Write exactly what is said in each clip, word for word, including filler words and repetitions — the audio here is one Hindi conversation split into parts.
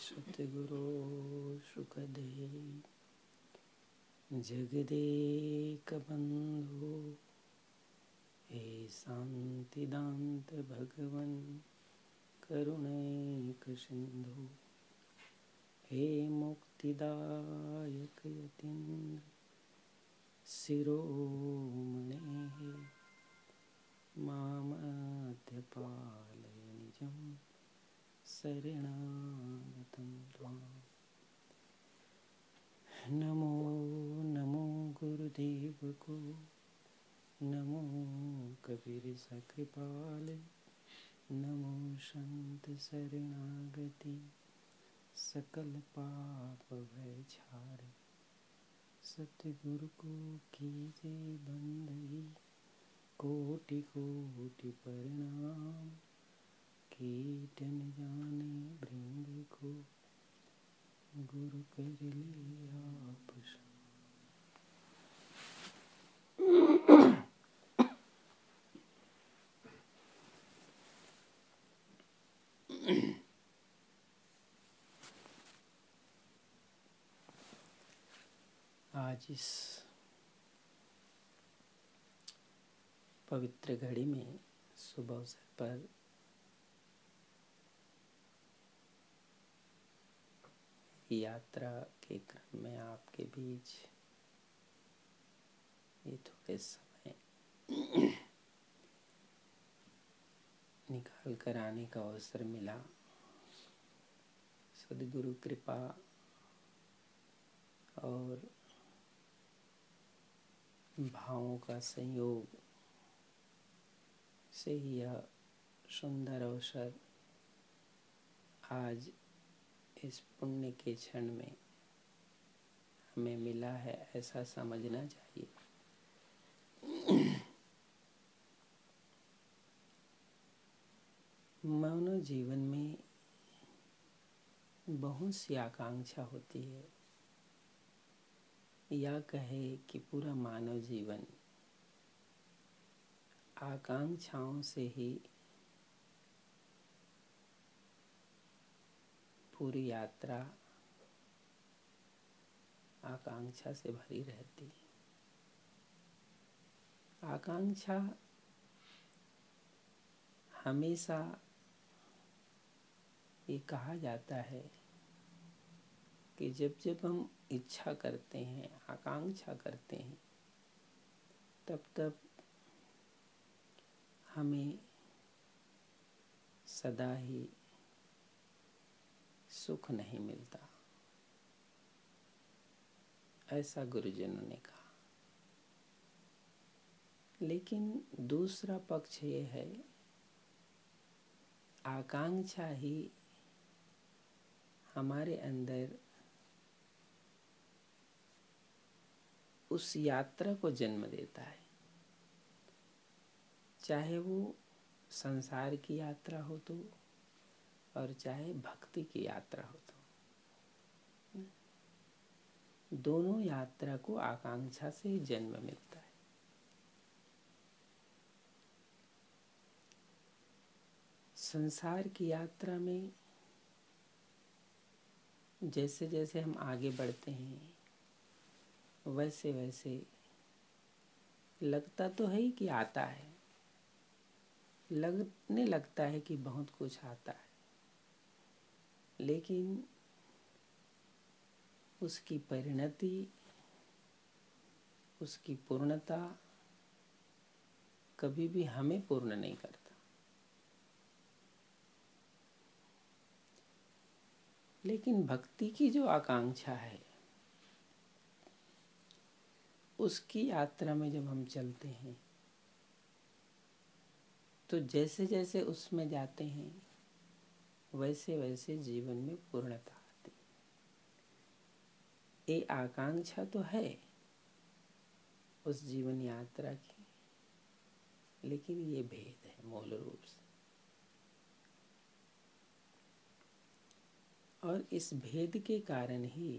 सतगुरु सुखदेव जगदेक बंधु हे शांतिदांत भगवन करुणैक सिंधु हे मुक्तिदायक यतीन्द्र शिरोमणे मामद्यपालय निजं शरणागतं त्वां। नमो नमो गुरुदेव को, नमो कबीर सकृपाल, नमो संत शरणागति सकल पाप भय छारे। सतगुरु को कीजे बंदगी कोटि कोटि प्रणाम, कीट न जाने भृंग को गुरु कर ले आप आज इस पवित्र घड़ी में शुभ अवसर पर यात्रा के क्रम में आपके बीच ये थोड़े समय निकाल कर आने का अवसर मिला। सद्गुरु कृपा और भावों का संयोग से ही यह सुंदर अवसर आज इस पुण्य के क्षण में हमें मिला है, ऐसा समझना चाहिए। मानव जीवन में बहुत सी आकांक्षा होती है, या कहे कि पूरा मानव जीवन आकांक्षाओं से ही पूरी यात्रा आकांक्षा से भरी रहती है। आकांक्षा हमेशा ये कहा जाता है कि जब जब हम इच्छा करते हैं, आकांक्षा करते हैं, तब तब हमें सदा ही सुख नहीं मिलता, ऐसा गुरुजनों ने कहा। लेकिन दूसरा पक्ष ये है, आकांक्षा ही हमारे अंदर उस यात्रा को जन्म देता है, चाहे वो संसार की यात्रा हो तो और चाहे भक्ति की यात्रा हो तो। दोनों यात्रा को आकांक्षा से ही जन्म मिलता है। संसार की यात्रा में जैसे जैसे हम आगे बढ़ते हैं, वैसे वैसे लगता तो है ही कि आता है, लगने लगता है कि बहुत कुछ आता है, लेकिन उसकी परिणति, उसकी पूर्णता कभी भी हमें पूर्ण नहीं करता। लेकिन भक्ति की जो आकांक्षा है, उसकी यात्रा में जब हम चलते हैं तो जैसे जैसे उसमें जाते हैं, वैसे वैसे जीवन में पूर्णता आती है। ये आकांक्षा तो है उस जीवन यात्रा की, लेकिन ये भेद है मूल रूप से। और इस भेद के कारण ही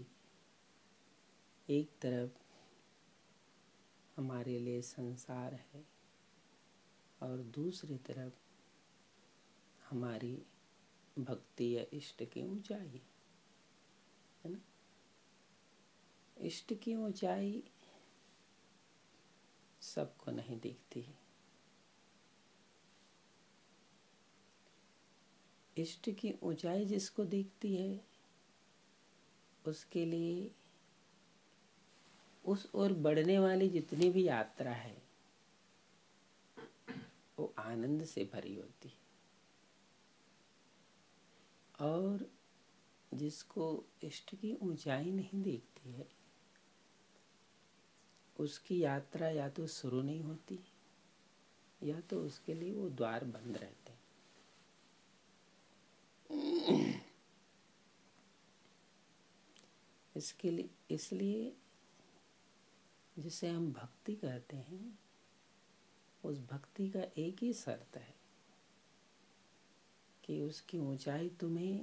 एक तरफ हमारे लिए संसार है और दूसरी तरफ हमारी भक्ति या इष्ट की ऊंचाई। है ना। इष्ट की ऊंचाई सबको नहीं दिखती है। इष्ट की ऊंचाई जिसको दिखती है उसके लिए उस ओर बढ़ने वाली जितनी भी यात्रा है वो आनंद से भरी होती है, और जिसको इष्ट की ऊंचाई नहीं दिखती है उसकी यात्रा या तो शुरू नहीं होती या तो उसके लिए वो द्वार बंद रहते हैं। इसके लिए इसलिए जिसे हम भक्ति कहते हैं उस भक्ति का एक ही शर्त है कि उसकी ऊंचाई तुम्हें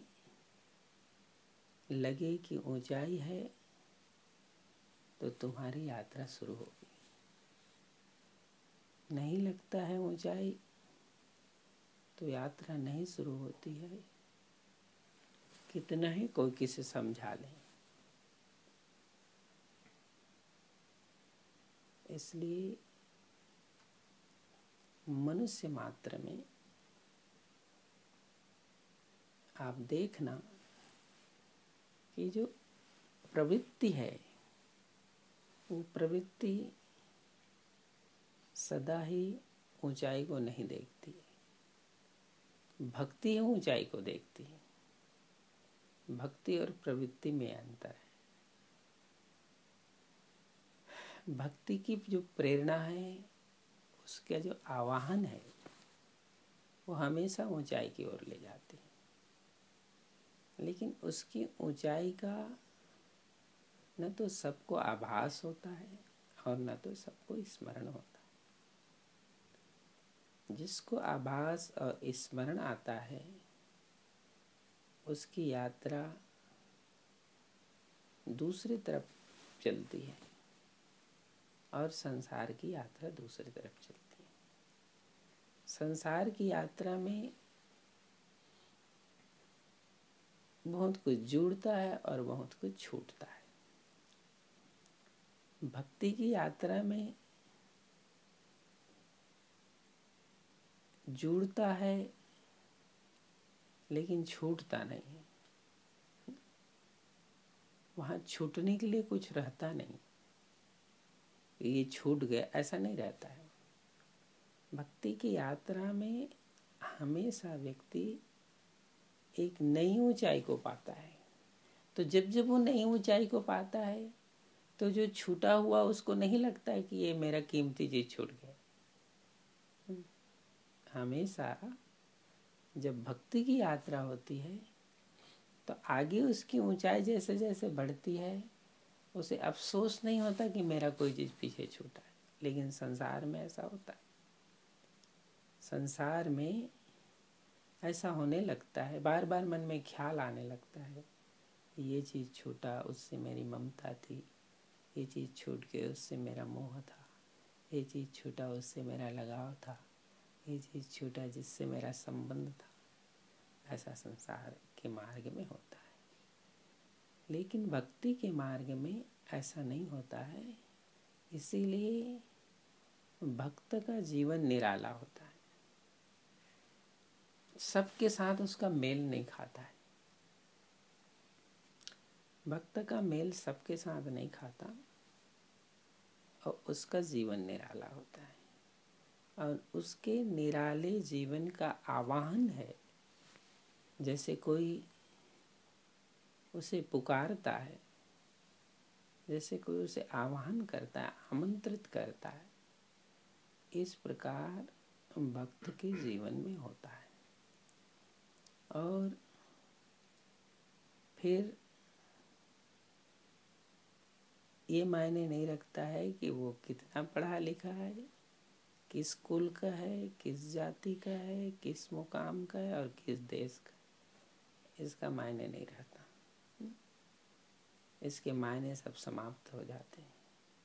लगे कि ऊंचाई है तो तुम्हारी यात्रा शुरू होगी। नहीं लगता है ऊंचाई तो यात्रा नहीं शुरू होती है, कितना ही कोई किसे समझा ले। इसलिए मनुष्य मात्र में आप देखना कि जो प्रवृत्ति है वो प्रवृत्ति सदा ही ऊंचाई को नहीं देखती है, भक्ति ही ऊंचाई को देखती है। भक्ति और प्रवृत्ति में अंतर है। भक्ति की जो प्रेरणा है उसका जो आवाहन है वो हमेशा ऊंचाई की ओर ले जाती है, लेकिन उसकी ऊंचाई का न तो सबको आभास होता है और न तो सबको स्मरण होता है। जिसको आभास और स्मरण आता है उसकी यात्रा दूसरी तरफ चलती है और संसार की यात्रा दूसरी तरफ चलती है। संसार की यात्रा में बहुत कुछ जुड़ता है और बहुत कुछ छूटता है। भक्ति की यात्रा में जुड़ता है लेकिन छूटता नहीं है। वहाँ छूटने के लिए कुछ रहता नहीं, ये छूट गया ऐसा नहीं रहता है। भक्ति की यात्रा में हमेशा व्यक्ति एक नई ऊंचाई को पाता है। तो जब जब वो नई ऊंचाई को पाता है तो जो छूटा हुआ उसको नहीं लगता है कि ये मेरा कीमती चीज छूट गया। हमेशा जब भक्ति की यात्रा होती है तो आगे उसकी ऊंचाई जैसे जैसे बढ़ती है उसे अफसोस नहीं होता कि मेरा कोई चीज पीछे छूटा है। लेकिन संसार में ऐसा होता है। संसार में ऐसा होने लगता है, बार बार मन में ख्याल आने लगता है, ये चीज़ छूटा उससे मेरी ममता थी, ये चीज़ छूट गई उससे मेरा मोह था, ये चीज़ छूटा उससे मेरा लगाव था, ये चीज़ छूटा जिससे मेरा संबंध था। ऐसा संसार के मार्ग में होता है। लेकिन भक्ति के मार्ग में ऐसा नहीं होता है। इसीलिए भक्त का जीवन निराला होता है। सबके साथ उसका मेल नहीं खाता है। भक्त का मेल सबके साथ नहीं खाता और उसका जीवन निराला होता है। और उसके निराले जीवन का आवाहन है, जैसे कोई उसे पुकारता है, जैसे कोई उसे आवाहन करता है, आमंत्रित करता है, इस प्रकार भक्त के जीवन में होता है। और फिर ये मायने नहीं रखता है कि वो कितना पढ़ा लिखा है, किस कुल का है, किस जाति का है, किस मुकाम का है और किस देश का, इसका मायने नहीं रहता। इसके मायने सब समाप्त हो जाते हैं।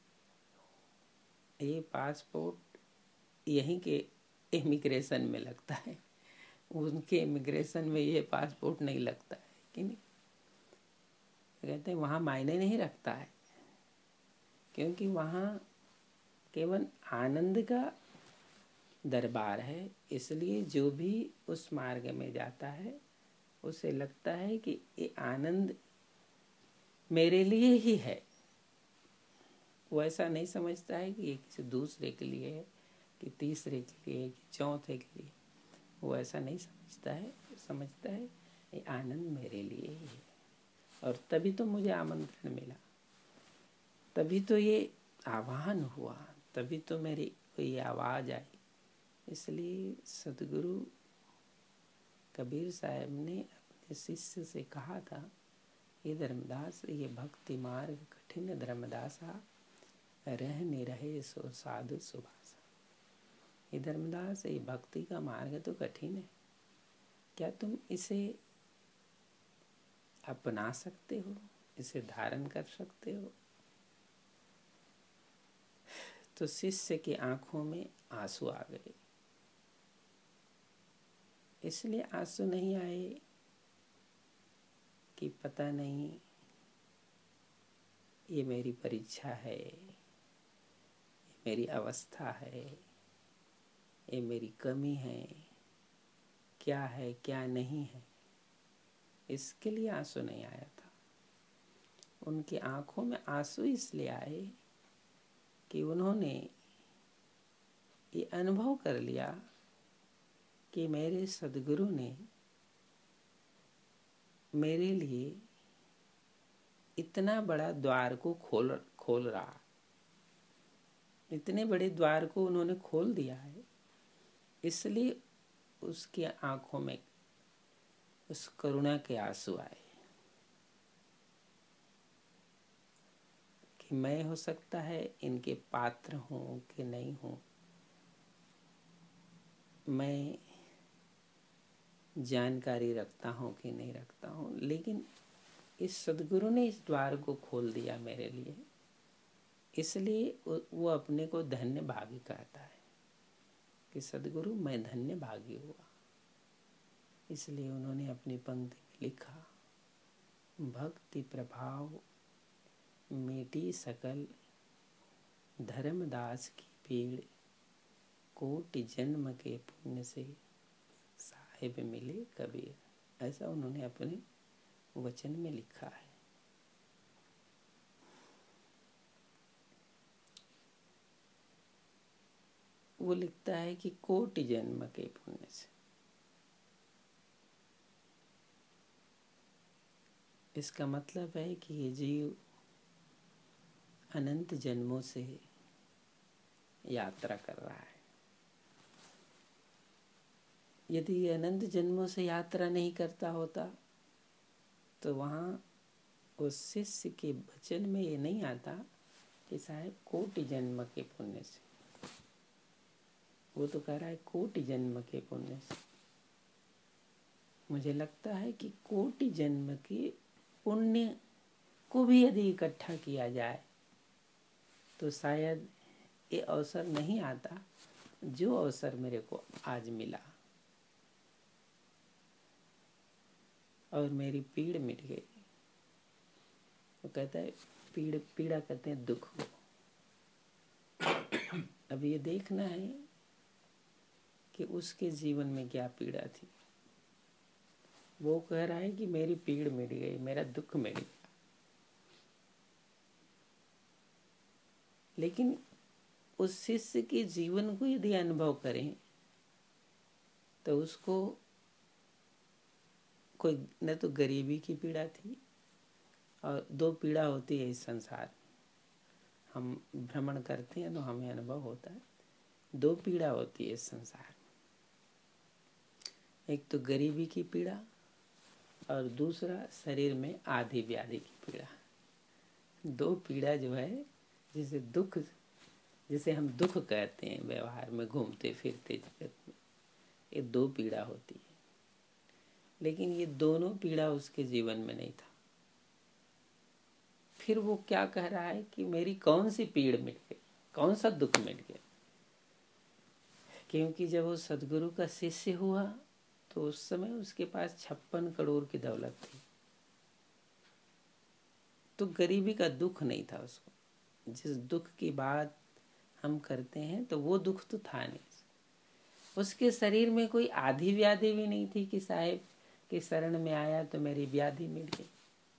ये पासपोर्ट यहीं के इमिग्रेशन में लगता है, उनके इमिग्रेशन में ये पासपोर्ट नहीं लगता है कि नहीं। कहते हैं वहाँ मायने नहीं रखता है, क्योंकि वहाँ केवल आनंद का दरबार है। इसलिए जो भी उस मार्ग में जाता है उसे लगता है कि ये आनंद मेरे लिए ही है। वो ऐसा नहीं समझता है कि ये किसी दूसरे के लिए है, कि तीसरे के लिए, कि चौथे के लिए। वो ऐसा नहीं समझता है, समझता है ये आनंद मेरे लिए ही है। और तभी तो मुझे आमंत्रण मिला, तभी तो ये आह्वान हुआ, तभी तो मेरी कोई आवाज़ आई। इसलिए सदगुरु कबीर साहब ने अपने शिष्य से कहा था, ये धर्मदास, ये भक्ति मार्ग कठिन धर्मदासा, रह निरहे सो साधु सुभाषा। ये धर्मदास, ये भक्ति का मार्ग तो कठिन है, क्या तुम इसे अपना सकते हो, इसे धारण कर सकते हो? तो शिष्य की आंखों में आंसू आ गए। इसलिए आंसू नहीं आए कि पता नहीं ये मेरी परीक्षा है, ये मेरी अवस्था है, ये मेरी कमी है, क्या है क्या नहीं है, इसके लिए आंसू नहीं आया था। उनकी आंखों में आंसू इसलिए आए कि उन्होंने ये अनुभव कर लिया कि मेरे सद्गुरु ने मेरे लिए इतना बड़ा द्वार को खोल खोल रहा, इतने बड़े द्वार को उन्होंने खोल दिया है। इसलिए उसकी आंखों में उस करुणा के आंसू आए कि मैं हो सकता है इनके पात्र हूँ कि नहीं हूँ, मैं जानकारी रखता हूँ कि नहीं रखता हूँ, लेकिन इस सद्गुरु ने इस द्वार को खोल दिया मेरे लिए। इसलिए वो अपने को धन्य भागी कहता है कि सद्गुरु मैं धन्य भागी हुआ। इसलिए उन्होंने अपनी पंक्ति में लिखा, भक्ति प्रभाव मिटी सकल, धर्मदास की पीड़, कोटि जन्म के पुण्य से साहिब मिले कबीर। ऐसा उन्होंने अपने वचन में लिखा है। वो लिखता है कि कोटि जन्म के पुण्य से। इसका मतलब है कि ये जीव अनंत जन्मों से यात्रा कर रहा है। यदि ये अनंत जन्मों से यात्रा नहीं करता होता तो वहाँ उस शिष्य के वचन में ये नहीं आता कि साहब कोटि जन्म के पुण्य से। वो तो कह रहा है कोटि जन्म के पुण्य से। मुझे लगता है कि कोटि जन्म के पुण्य को भी यदि इकट्ठा किया जाए तो शायद ये अवसर नहीं आता जो अवसर मेरे को आज मिला, और मेरी पीड़ मिट गई। वो कहता है पीड़, पीड़ा कहते हैं दुख को। अब ये देखना है कि उसके जीवन में क्या पीड़ा थी। वो कह रहा है कि मेरी पीड़ मिट गई, मेरा दुख मिट गया, लेकिन उस शिष्य के जीवन को यदि अनुभव करें तो उसको कोई न तो गरीबी की पीड़ा थी, और दो पीड़ा होती है इस संसार में। हम भ्रमण करते हैं तो हमें अनुभव होता है, दो पीड़ा होती है इस संसार में। एक तो गरीबी की पीड़ा और दूसरा शरीर में आदि व्याधि की पीड़ा। दो पीड़ा जो है, जिसे दुख, जिसे हम दुख कहते हैं व्यवहार में घूमते फिरते जगत में, ये दो पीड़ा होती है। लेकिन ये दोनों पीड़ा उसके जीवन में नहीं था। फिर वो क्या कह रहा है कि मेरी कौन सी पीड़ मिट गई, कौन सा दुख मिट गया। क्योंकि जब वो सदगुरु का शिष्य हुआ तो उस समय उसके पास छप्पन करोड़ की दौलत थी। तो गरीबी का दुख नहीं था उसको। जिस दुख की बात हम करते हैं तो वो दुख तो था नहीं। उसके शरीर में कोई आधी व्याधि भी नहीं थी कि साहेब के शरण में आया तो मेरी व्याधि मिट गई।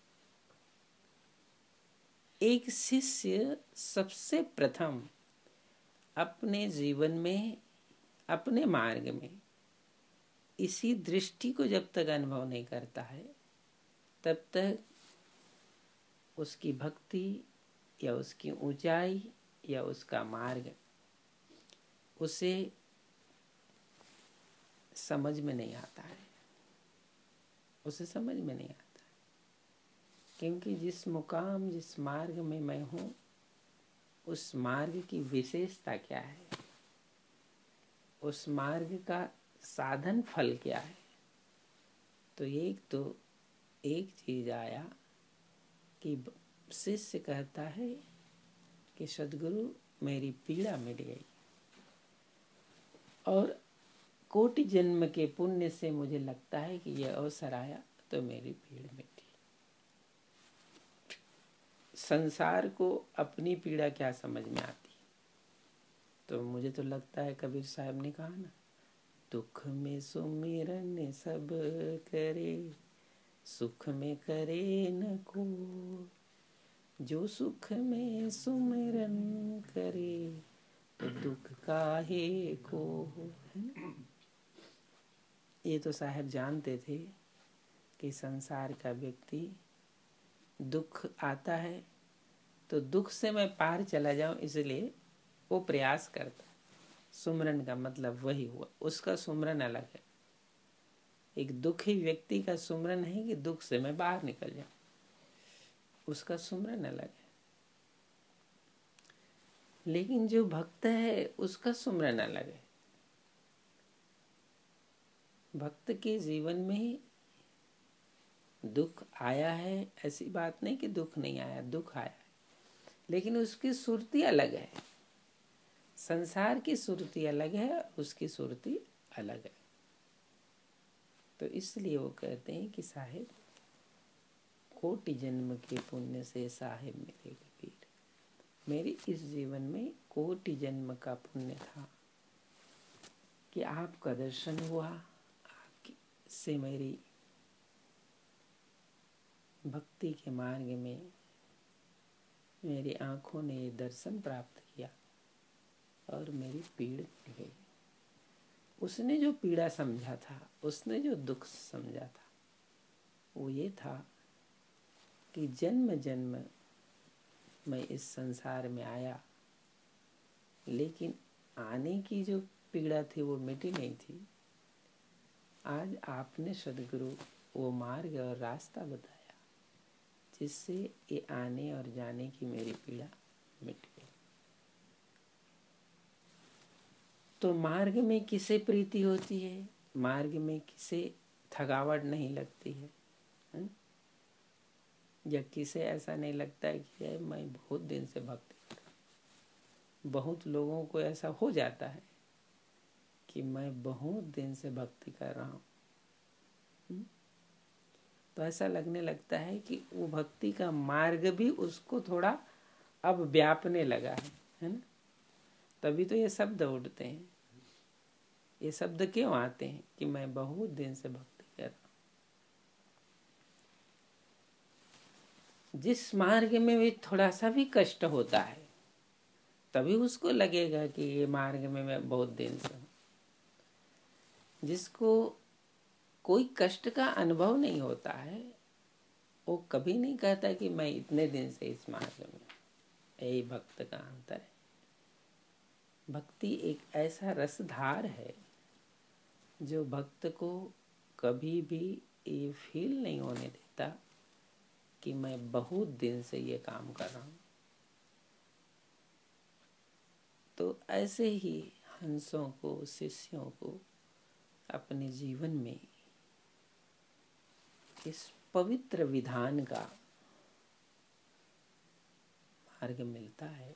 एक शिष्य सबसे प्रथम अपने जीवन में, अपने मार्ग में इसी दृष्टि को जब तक अनुभव नहीं करता है तब तक उसकी भक्ति या उसकी ऊंचाई या उसका मार्ग उसे समझ में नहीं आता है, उसे समझ में नहीं आता। क्योंकि जिस मुकाम, जिस मार्ग में मैं हूँ, उस मार्ग की विशेषता क्या है, उस मार्ग का साधन फल क्या है। तो एक तो एक चीज आया कि शिष्य कहता है कि सद्गुरु मेरी पीड़ा मिट गई और कोटि जन्म के पुण्य से मुझे लगता है कि यह अवसर आया तो मेरी पीड़ा मिटी। संसार को अपनी पीड़ा क्या समझ में आती, तो मुझे तो लगता है कबीर साहब ने कहा ना, दुख में सुमिरन सब करे, सुख में करे न को, जो सुख में सुमिरन करे तो दुख काहे को। है ना? ये तो साहब जानते थे कि संसार का व्यक्ति दुख आता है तो दुख से मैं पार चला जाऊं, इसलिए वो प्रयास करता है। सुमरन का मतलब वही हुआ, उसका सुमरन अलग है। एक दुखी व्यक्ति का सुमरन है कि दुख से मैं बाहर निकल जाऊं, उसका सुमरन अलग है। लेकिन जो भक्त है उसका सुमरन अलग है। भक्त के जीवन में दुख आया है, ऐसी बात नहीं कि दुख नहीं आया, दुख आया है, लेकिन उसकी सुरती अलग है। संसार की सुरती अलग है, उसकी सुरती अलग है। तो इसलिए वो कहते हैं कि साहिब कोटि जन्म के पुण्य से साहिब मिले कबीर। मेरी इस जीवन में कोटि जन्म का पुण्य था कि आपका दर्शन हुआ, आपसे मेरी भक्ति के मार्ग में मेरी आंखों ने दर्शन प्राप्त किया और मेरी पीड़ मिट गई। उसने जो पीड़ा समझा था, उसने जो दुख समझा था, वो ये था कि जन्म जन्म मैं इस संसार में आया, लेकिन आने की जो पीड़ा थी वो मिटी नहीं थी। आज आपने सद्गुरु वो मार्ग और रास्ता बताया जिससे ये आने और जाने की मेरी पीड़ा मिट गई। तो मार्ग में किसे प्रीति होती है, मार्ग में किसे थकावट नहीं लगती है, है? या किसे ऐसा नहीं लगता है कि मैं बहुत दिन से भक्ति कर रहा हूँ। बहुत लोगों को ऐसा हो जाता है कि मैं बहुत दिन से भक्ति कर रहा हूँ, तो ऐसा लगने लगता है कि वो भक्ति का मार्ग भी उसको थोड़ा अब व्यापने लगा है, है ना। तभी तो ये शब्द उठते हैं। ये शब्द क्यों आते हैं कि मैं बहुत दिन से भक्ति कर रहा हूँ। जिस मार्ग में भी थोड़ा सा भी कष्ट होता है तभी उसको लगेगा कि ये मार्ग में मैं बहुत दिन से हूँ। जिसको कोई कष्ट का अनुभव नहीं होता है वो कभी नहीं कहता कि मैं इतने दिन से इस मार्ग में। यही भक्त का अंतर है। भक्ति एक ऐसा रसधार है जो भक्त को कभी भी ये फील नहीं होने देता कि मैं बहुत दिन से ये काम कर रहा हूँ। तो ऐसे ही हंसों को, शिष्यों को अपने जीवन में इस पवित्र विधान का मार्ग मिलता है।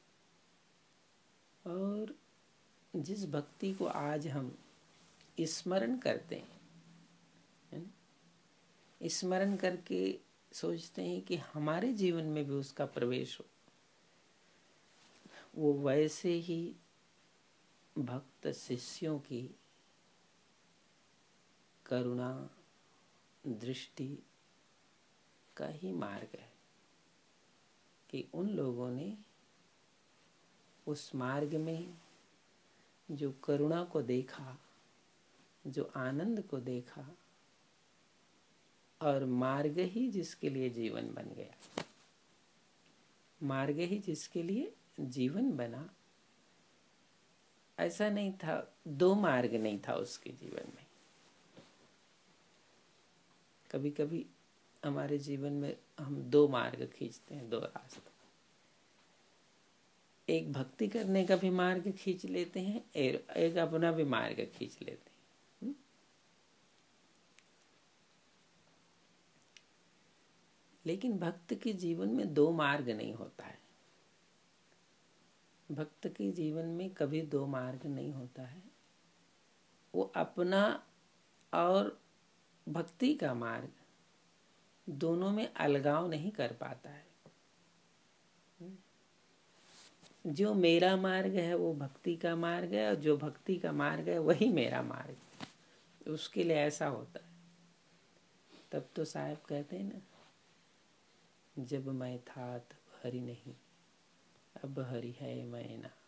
और जिस भक्ति को आज हम स्मरण करते हैं, स्मरण करके सोचते हैं कि हमारे जीवन में भी उसका प्रवेश हो, वो वैसे ही भक्त शिष्यों की करुणा दृष्टि का ही मार्ग है कि उन लोगों ने उस मार्ग में जो करुणा को देखा, जो आनंद को देखा, और मार्ग ही जिसके लिए जीवन बन गया, मार्ग ही जिसके लिए जीवन बना। ऐसा नहीं था, दो मार्ग नहीं था उसके जीवन में। कभी कभी हमारे जीवन में हम दो मार्ग खींचते हैं, दो रास्ते। एक भक्ति करने का भी मार्ग खींच लेते हैं, एक अपना भी मार्ग खींच लेते हैं। लेकिन भक्त के जीवन में दो मार्ग नहीं होता है। भक्त के जीवन में कभी दो मार्ग नहीं होता है। वो अपना और भक्ति का मार्ग दोनों में अलगाव नहीं कर पाता है। जो मेरा मार्ग है वो भक्ति का मार्ग है, और जो भक्ति का मार्ग है वही मेरा मार्ग है। उसके लिए ऐसा होता है। तब तो साहब कहते हैं ना, जब मैं था तब हरि नहीं, अब हरि है मैं ना।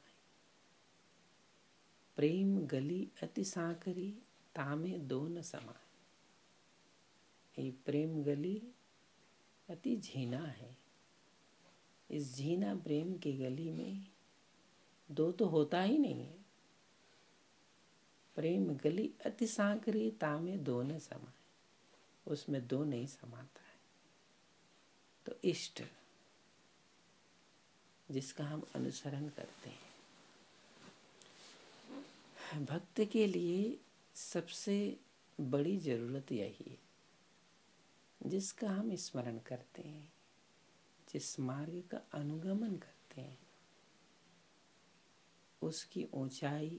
प्रेम गली अति सांकरी, तामे दो न समाए। ये प्रेम गली अति झीना है। इस झीना प्रेम की गली में दो तो होता ही नहीं है। प्रेम गली अति सांकरी, तामे दो न समाए। उसमें दो नहीं समाता है। तो इष्ट जिसका हम अनुसरण करते हैं, भक्त के लिए सबसे बड़ी जरूरत यही है, जिसका हम स्मरण करते हैं, जिस मार्ग का अनुगमन करते हैं, उसकी ऊंचाई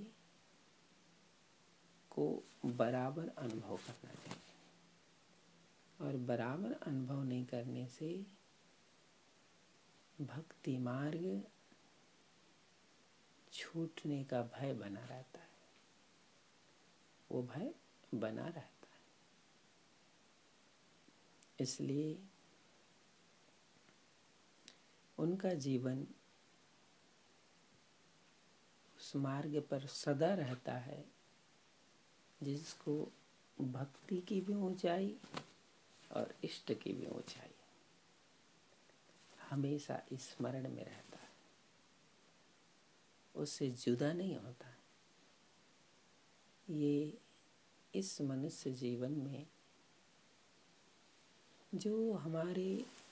को बराबर अनुभव करना चाहिए। और बराबर अनुभव नहीं करने से भक्ति मार्ग छूटने का भय बना रहता है। वो भय बना रहता है। इसलिए उनका जीवन उस मार्ग पर सदा रहता है, जिसको भक्ति की भी ऊंचाई और इष्ट की भी ऊंचाई हमेशा स्मरण में रहता है, उससे जुदा नहीं होता है। ये इस मनुष्य जीवन में जो हमारे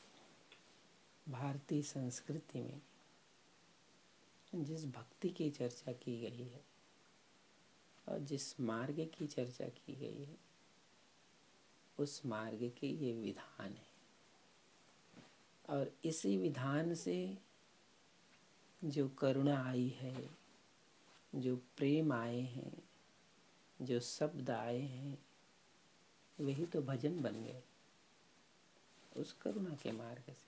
भारतीय संस्कृति में जिस भक्ति की चर्चा की गई है और जिस मार्ग की चर्चा की गई है, उस मार्ग के ये विधान है। और इसी विधान से जो करुणा आई है, जो प्रेम आए हैं, जो शब्द आए हैं, वही तो भजन बन गए उस करुणा के मार्ग से।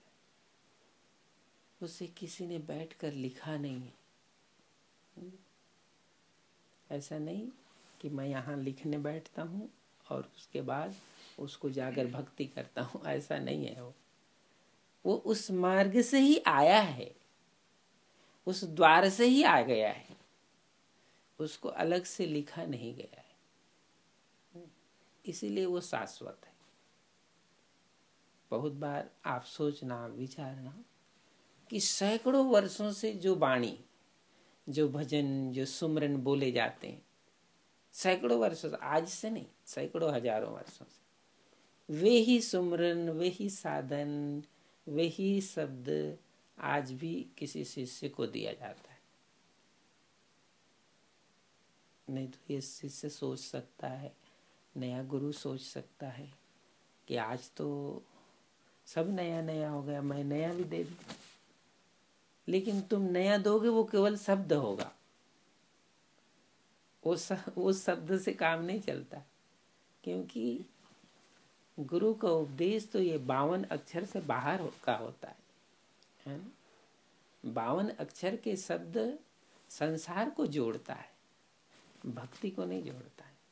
उसे किसी ने बैठकर लिखा नहीं है। ऐसा नहीं कि मैं यहाँ लिखने बैठता हूँ और उसके बाद उसको जाकर भक्ति करता हूँ, ऐसा नहीं है। वो वो उस मार्ग से ही आया है, उस द्वार से ही आ गया है, उसको अलग से लिखा नहीं गया है। इसीलिए वो शाश्वत है। बहुत बार आप सोचना, विचारना कि सैकड़ों वर्षों से जो वाणी, जो भजन, जो सुमरन बोले जाते हैं, सैकड़ों वर्षों से, आज से नहीं, सैकड़ों हजारों वर्षों से, वे ही सुमरन, वे ही साधन, वे ही शब्द आज भी किसी शिष्य को दिया जाता है। नहीं तो ये शिष्य सोच सकता है, नया गुरु सोच सकता है कि आज तो सब नया नया हो गया, मैं नया भी दे दूं। लेकिन तुम नया दोगे, वो केवल शब्द होगा, वो उस शब्द से काम नहीं चलता। क्योंकि गुरु का उपदेश तो ये बावन अक्षर से बाहर का होता है, है ना। बावन अक्षर के शब्द संसार को जोड़ता है, भक्ति को नहीं जोड़ता है।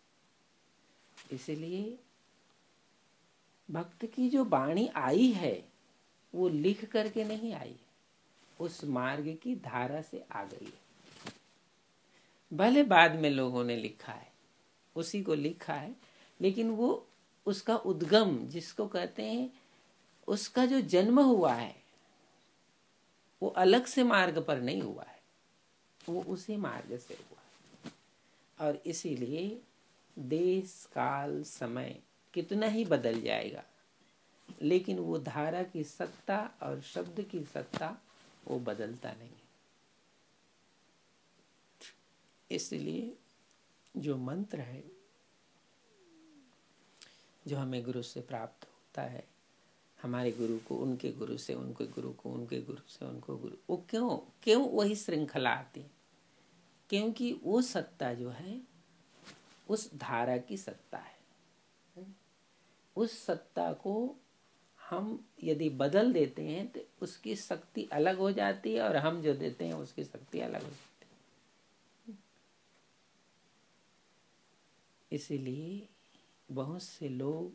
इसलिए भक्त की जो वाणी आई है वो लिख करके नहीं आई, उस मार्ग की धारा से आ गई है। भले बाद में लोगों ने लिखा है, उसी को लिखा है, लेकिन वो उसका उद्गम जिसको कहते हैं, उसका जो जन्म हुआ है वो अलग से मार्ग पर नहीं हुआ है, वो उसी मार्ग से हुआ है। और इसीलिए देश काल समय कितना ही बदल जाएगा, लेकिन वो धारा की सत्ता और शब्द की सत्ता वो बदलता नहीं है। इसलिए जो मंत्र है जो हमें गुरु से प्राप्त होता है, हमारे गुरु को उनके गुरु से, उनके गुरु को उनके गुरु से उनको गुरु, वो क्यों क्यों वही श्रृंखला आती है? क्योंकि वो सत्ता जो है उस धारा की सत्ता है। उस सत्ता को हम यदि बदल देते हैं तो उसकी शक्ति अलग हो जाती है, और हम जो देते हैं उसकी शक्ति अलग हो जाती है। इसीलिए बहुत से लोग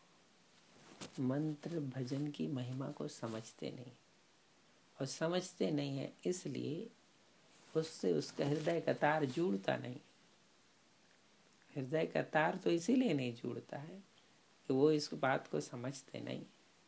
मंत्र भजन की महिमा को समझते नहीं, और समझते नहीं है इसलिए उससे उसका हृदय का तार जुड़ता नहीं। हृदय का तार तो इसीलिए नहीं जुड़ता है कि वो इस बात को समझते नहीं।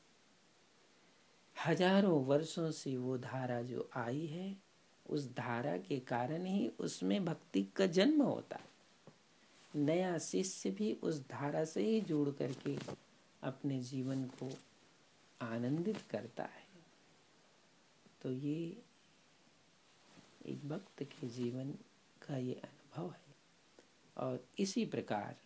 हजारों वर्षों से वो धारा जो आई है, उस धारा के कारण ही उसमें भक्ति का जन्म होता है। नया शिष्य भी उस धारा से ही जुड़ करके अपने जीवन को आनंदित करता है। तो ये एक भक्त के जीवन का ये अनुभव है। और इसी प्रकार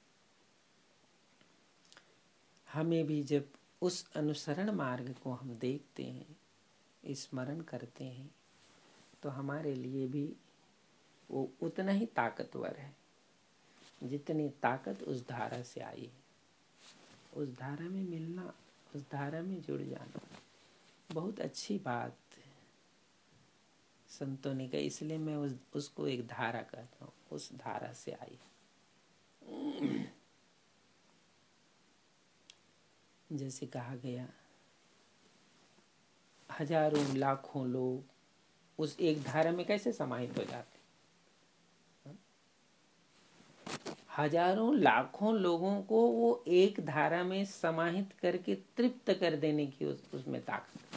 हमें भी जब उस अनुसरण मार्ग को हम देखते हैं, स्मरण करते हैं, तो हमारे लिए भी वो उतना ही ताकतवर है जितनी ताकत उस धारा से आई है। उस धारा में मिलना, उस धारा में जुड़ जाना बहुत अच्छी बात संतों ने कही, इसलिए मैं उस उसको एक धारा कहता हूँ। उस धारा से आई। जैसे कहा गया, हजारों लाखों लोग उस एक धारा में कैसे समाहित हो जाते? हजारों लाखों लोगों को वो एक धारा में समाहित करके तृप्त कर देने की उस, उसमें ताकत।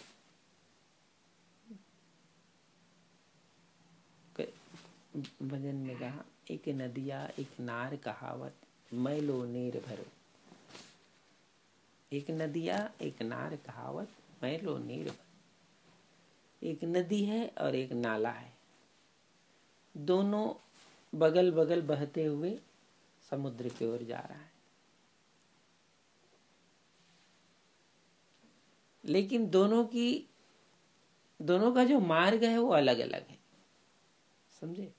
भजन में कहा, एक नदिया एक नार कहावत, मैलो नीर भरो। एक नदिया एक नार कहावत, मैलो नीर भरो। एक नदी है और एक नाला है, दोनों बगल बगल बहते हुए समुद्र की ओर जा रहा है। लेकिन दोनों की दोनों का जो मार्ग है वो अलग अलग है, समझे?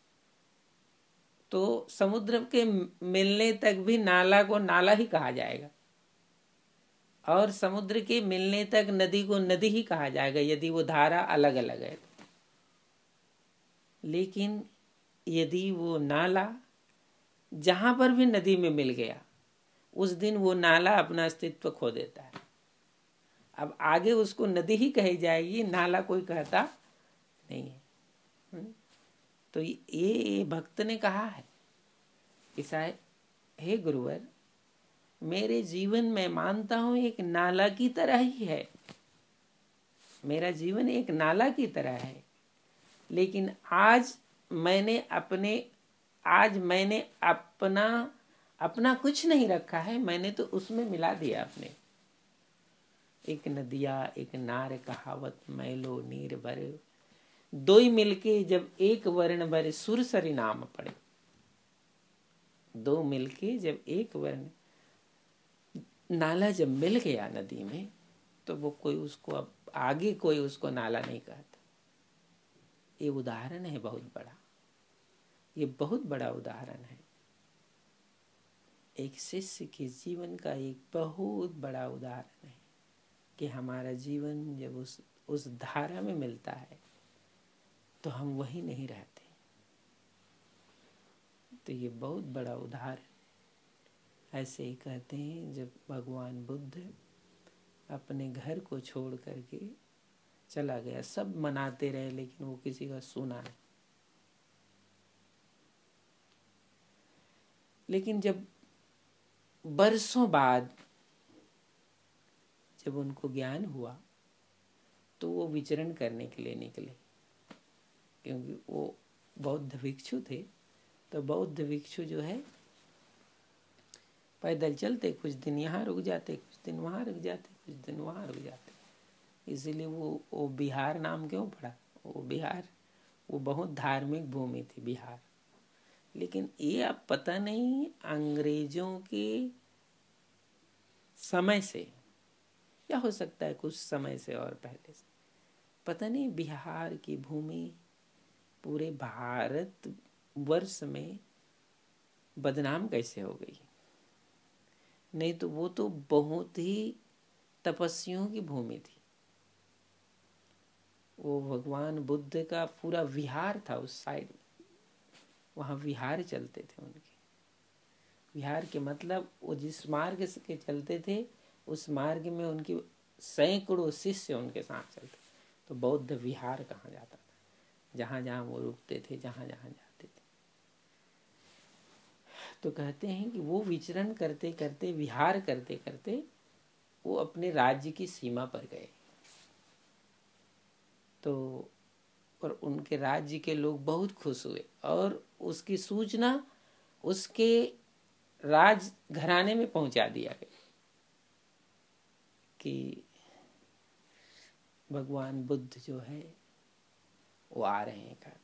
तो समुद्र के मिलने तक भी नाला को नाला ही कहा जाएगा, और समुद्र के मिलने तक नदी को नदी ही कहा जाएगा यदि वो धारा अलग अलग है। लेकिन यदि वो नाला जहां पर भी नदी में मिल गया, उस दिन वो नाला अपना अस्तित्व खो देता है। अब आगे उसको नदी ही कही जाएगी, नाला कोई कहता नहीं है। तो ये भक्त ने कहा है कि शायद, हे गुरुवर, मेरे जीवन में मानता हूं एक नाला की तरह ही है, मेरा जीवन एक नाला की तरह है, लेकिन आज मैंने अपने आज मैंने अपना अपना कुछ नहीं रखा है, मैंने तो उसमें मिला दिया अपने। एक नदिया एक नार कहावत, मैलो नीर भरे। दो ही मिलके जब एक वर्ण भरे, सुर सरी नाम पड़े। दो मिलके जब एक वर्ण, नाला जब मिल गया नदी में, तो वो कोई उसको अब आगे कोई उसको नाला नहीं कहता। ये उदाहरण है बहुत बड़ा, ये बहुत बड़ा उदाहरण है। एक शिष्य के जीवन का एक बहुत बड़ा उदाहरण है कि हमारा जीवन जब उस उस धारा में मिलता है तो हम वही नहीं रहते। तो ये बहुत बड़ा उदाहरण। ऐसे ही कहते हैं जब भगवान बुद्ध अपने घर को छोड़ करके चला गया, सब मनाते रहे लेकिन वो किसी का सुना नहीं। लेकिन जब बरसों बाद जब उनको ज्ञान हुआ तो वो विचरण करने के लिए निकले, क्योंकि वो बौद्ध भिक्षु थे। तो बौद्ध भिक्षु जो है पैदल चलते, कुछ दिन यहाँ रुक जाते, कुछ दिन वहाँ रुक जाते, कुछ दिन वहाँ रुक जाते। इसीलिए वो वो बिहार नाम क्यों पड़ा? वो बिहार वो बहुत धार्मिक भूमि थी बिहार। लेकिन ये अब पता नहीं अंग्रेजों के समय से या हो सकता है कुछ समय से और पहले से, पता नहीं बिहार की भूमि पूरे भारत वर्ष में बदनाम कैसे हो गई। नहीं तो वो तो बहुत ही तपस्वियों की भूमि थी। वो भगवान बुद्ध का पूरा विहार था उस साइड में, वहाँ विहार चलते थे उनके। विहार के मतलब वो जिस मार्ग के चलते थे उस मार्ग में उनकी सैकड़ों शिष्य उनके साथ चलते। तो बौद्ध विहार कहा जाता था, जहाँ जहाँ वो रुकते थे, जहाँ जहाँ जाते थे। तो कहते हैं कि वो विचरण करते करते, विहार करते करते वो अपने राज्य की सीमा पर गए। तो और उनके राज्य के लोग बहुत खुश हुए और उसकी सूचना उसके राज घराने में पहुंचा दिया गया कि भगवान बुद्ध जो है वो आ रहे हैं कहकर।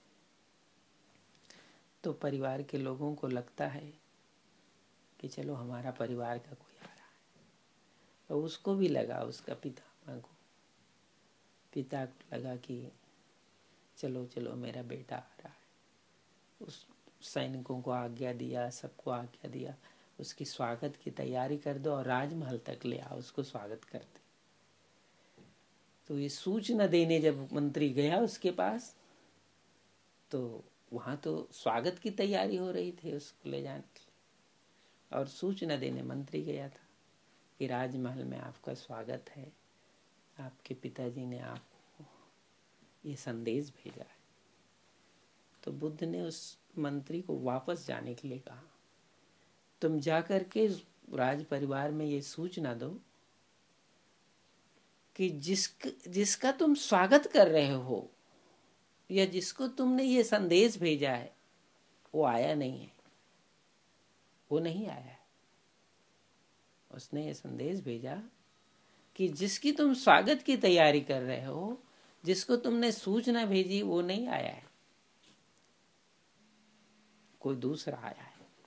तो परिवार के लोगों को लगता है कि चलो हमारा परिवार का कोई आ रहा है। तो उसको भी लगा, उसका पितामह को पिता को लगा कि चलो चलो मेरा बेटा आ रहा है। उस सैनिकों को आज्ञा दिया, सबको आज्ञा दिया, उसकी स्वागत की तैयारी कर दो और राजमहल तक ले आओ, उसको स्वागत करते। तो ये सूचना देने जब मंत्री गया उसके पास, तो वहाँ तो स्वागत की तैयारी हो रही थी उसको ले जाने के लिए, और सूचना देने मंत्री गया था कि राजमहल में आपका स्वागत है, आपके पिताजी ने आपको ये संदेश भेजा है। तो बुद्ध ने उस मंत्री को वापस जाने के लिए कहा, तुम जाकर के राज परिवार में ये सूचना दो कि जिस जिसका तुम स्वागत कर रहे हो या जिसको तुमने ये संदेश भेजा है वो आया नहीं है, वो नहीं आया है। उसने ये संदेश भेजा कि जिसकी तुम स्वागत की तैयारी कर रहे हो, जिसको तुमने सूचना भेजी, वो नहीं आया है, कोई दूसरा आया है।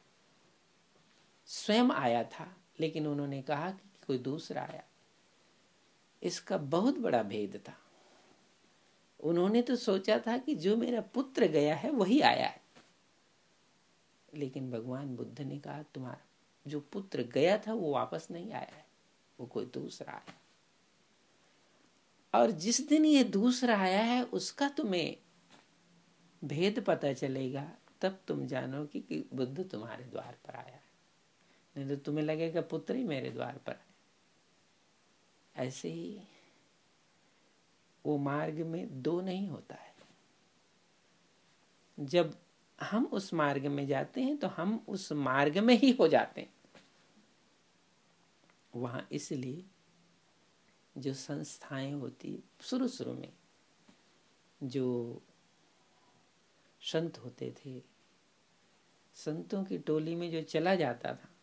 स्वयं आया था लेकिन उन्होंने कहा कि कोई दूसरा आया। इसका बहुत बड़ा भेद था। उन्होंने तो सोचा था कि जो मेरा पुत्र गया है वही आया है, लेकिन भगवान बुद्ध ने कहा तुम्हारा जो पुत्र गया था वो वापस नहीं आया है, वो कोई दूसरा आया। और जिस दिन ये दूसरा आया है उसका तुम्हें भेद पता चलेगा, तब तुम जानो कि, कि बुद्ध तुम्हारे द्वार पर आया है। नहीं तो तुम्हें लगेगा पुत्र ही मेरे द्वार पर है। ऐसे ही वो मार्ग में दो नहीं होता है। जब हम उस मार्ग में जाते हैं तो हम उस मार्ग में ही हो जाते हैं। वहां इसलिए जो संस्थाएं होती शुरू शुरू में, जो संत होते थे, संतों की टोली में जो चला जाता था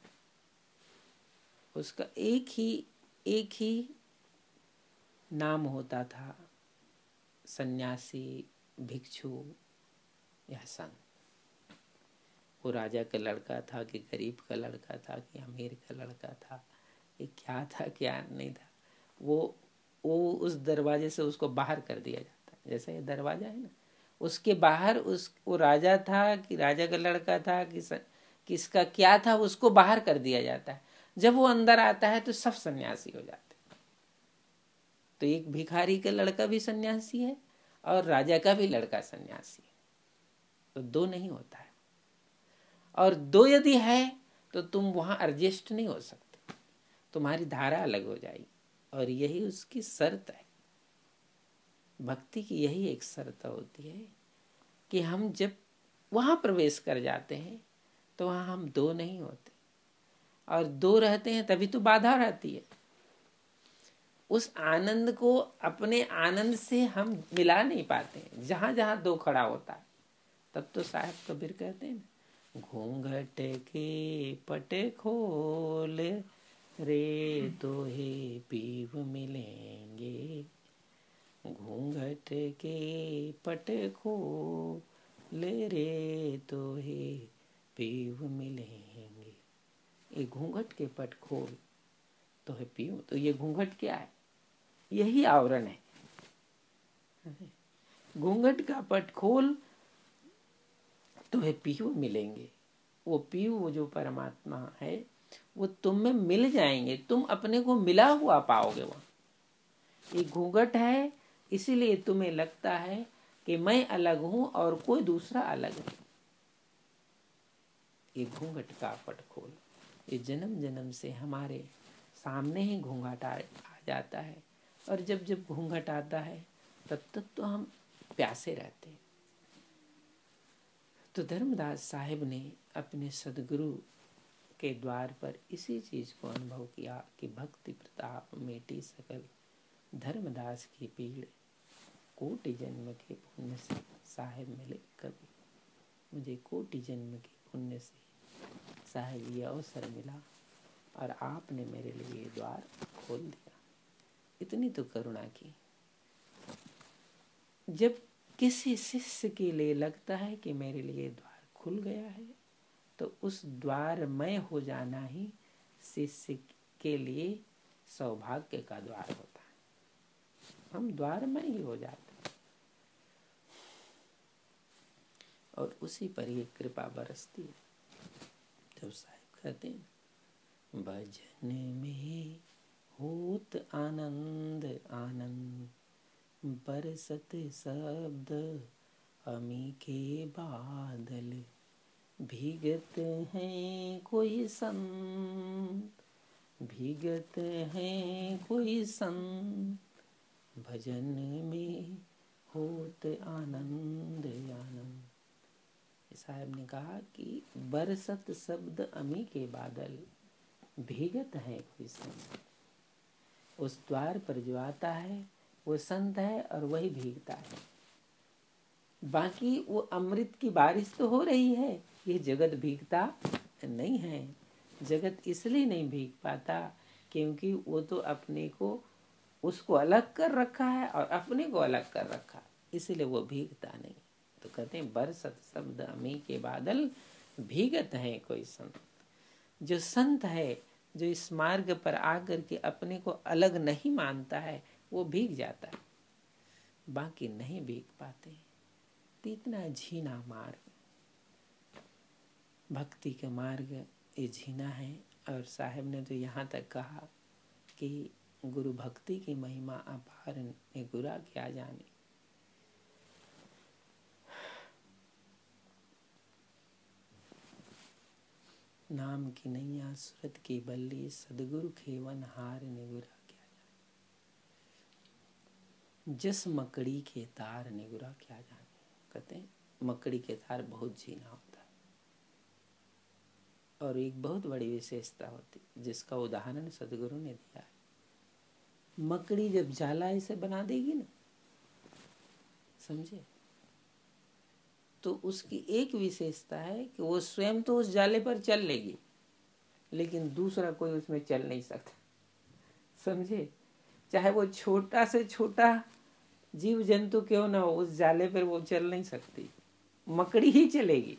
उसका एक ही एक ही नाम होता था, सन्यासी, भिक्षु या संत। वो राजा का लड़का था कि गरीब का लड़का था कि अमीर का लड़का था, ये क्या था क्या नहीं था, वो वो उस दरवाजे से उसको बाहर कर दिया जाता है। जैसे ये दरवाजा है ना, उसके बाहर उस वो राजा था कि राजा का लड़का था कि स, किसका क्या था उसको बाहर कर दिया जाता है। जब वो अंदर आता है तो सब सन्यासी हो जाते हैं। तो एक भिखारी का लड़का भी सन्यासी है और राजा का भी लड़का सन्यासी है, तो दो नहीं होता है। और दो यदि है तो तुम वहां एडजस्ट नहीं हो सकते, तुम्हारी धारा अलग हो जाएगी। और यही उसकी शर्त है, भक्ति की यही एक शर्त होती है कि हम जब वहां प्रवेश कर जाते हैं तो वहां हम दो नहीं होते, और दो रहते हैं तभी तो बाधा रहती है। उस आनंद को अपने आनंद से हम मिला नहीं पाते हैं। जहां जहां दो खड़ा होता है तब तो साहब कबीर कहते हैं ना, घूंघट के पट खोल रे तो हे पीव मिलेंगे, घूंघट के पट खोल रे तो हे पीव मिलेंगे। ये घूंघट के पट खोल तो है पीव, तो ये घूंघट क्या है? यही आवरण है। घूंघट का पट खोल तो है पीव मिलेंगे। वो पीव, वो जो परमात्मा है वो तुम में मिल जाएंगे, तुम अपने को मिला हुआ पाओगे वहां। ये घूंघट है इसीलिए तुम्हें लगता है कि मैं अलग हूं और कोई दूसरा अलग है। ये घूंघट का पट खोल, ये जन्म जन्म से हमारे सामने ही घूंघट आ जाता है। और जब जब घूंघट आता है तब तक तो हम प्यासे रहते हैं। तो धर्मदास साहिब ने अपने सदगुरु के द्वार पर इसी चीज को अनुभव किया कि भक्ति प्रताप मेटी सकल, धर्मदास की पीड़ कोटि जन्म के पुण्य से साहिब मिले कभी। मुझे कोटि जन्म के पुण्य से साहिब ये अवसर मिला और आपने मेरे लिए द्वार खोल दिया। इतनी तो करुणा की। जब किसी शिष्य के लिए लगता है कि मेरे लिए द्वार खुल गया है तो उस द्वार में हो जाना ही शिष्य के लिए सौभाग्य का द्वार होता है। हम द्वार में ही हो जाते हैं और उसी पर ये कृपा बरसती है। जब साहिब कहते हैं भजन में होत आनंद आनंद, बरसत शब्द अमी के बादल, भीगत हैं कोई संत, भीगत हैं कोई संत, भजन में होत आनंद आनंद। साहब ने कहा कि बरसत शब्द अमी के बादल, भीगत है कोई संत। उस द्वार पर जो आता है वो संत है और वही भीगता है। बाकी वो अमृत की बारिश तो हो रही है, ये जगत भीगता नहीं है। जगत इसलिए नहीं भीग पाता क्योंकि वो तो अपने को, उसको अलग कर रखा है और अपने को अलग कर रखा, इसलिए वो भीगता नहीं। तो कहते हैं बरसत शब्द अमी के बादल, भीगत है कोई संत। जो संत है, जो इस मार्ग पर आकर के अपने को अलग नहीं मानता है, वो भीग जाता है, बाकी नहीं भीग पाते। तो इतना झीना मार्ग, भक्ति का मार्ग ये झीना है। और साहब ने तो यहाँ तक कहा कि गुरु भक्ति की महिमा अपार ने गुरा क्या जाने। नाम की नैया सूरत की बल्ली, सदगुरु खेवन हार ने गुरा क्या जाने। जिस मकड़ी के तार ने गुरा क्या जाने। कहते हैं मकड़ी के तार बहुत झीना होता है और एक बहुत बड़ी विशेषता होती है जिसका उदाहरण सदगुरु ने दिया है। मकड़ी जब जाला इसे बना देगी ना, समझे, तो उसकी एक विशेषता है कि वो स्वयं तो उस जाले पर चल लेगी लेकिन दूसरा कोई उसमें चल नहीं सकता, समझे। चाहे वो छोटा से छोटा जीव जंतु क्यों ना हो, उस जाले पर वो चल नहीं सकती, मकड़ी ही चलेगी।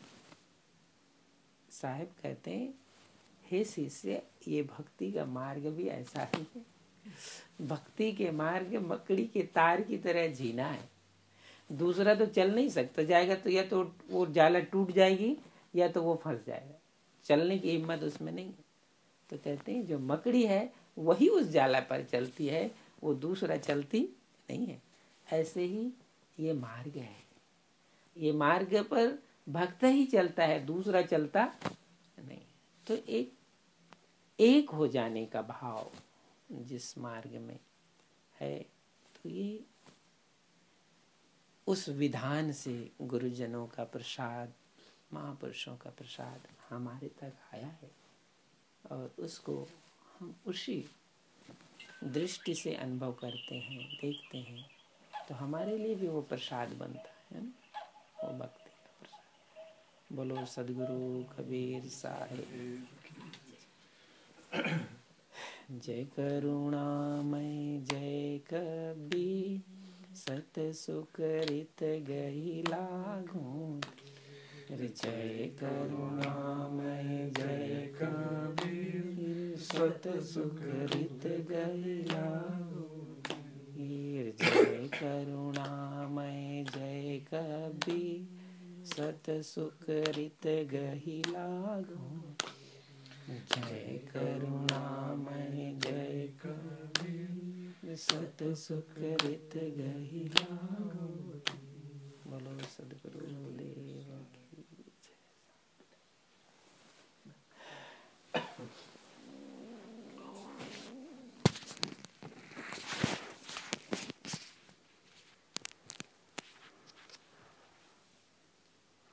साहब कहते हैं हे शिष्य, ये भक्ति का मार्ग भी ऐसा ही है। भक्ति के मार्ग मकड़ी के तार की तरह जीना है। दूसरा तो चल नहीं सकता, जाएगा तो या तो वो जाला टूट जाएगी या तो वो फंस जाएगा। चलने की हिम्मत उसमें नहीं। तो कहते हैं जो मकड़ी है वही उस जाला पर चलती है, वो दूसरा चलती नहीं है। ऐसे ही ये मार्ग है, ये मार्ग पर भक्त ही चलता है, दूसरा चलता नहीं। तो एक एक हो जाने का भाव जिस मार्ग में है, तो ये उस विधान से गुरुजनों का प्रसाद, महापुरुषों का प्रसाद हमारे तक आया है, और उसको हम उसी दृष्टि से अनुभव करते हैं, देखते हैं, तो हमारे लिए भी वो प्रसाद बनता है ना, वो भक्ति का प्रसाद। बोलो सद्गुरु कबीर साहिब। जय करुणामय जय कबीर, सत सुकृत गही लागूं। जय करुणामय जय कबीर, सत सुकृत गही लागूं। जय करुणामय जय कबीर, सत सुकृत गही लागूं। जय करुणामय जय कबीर, सत सुकृत गही लागूं। बोलो सद्गुरु देव।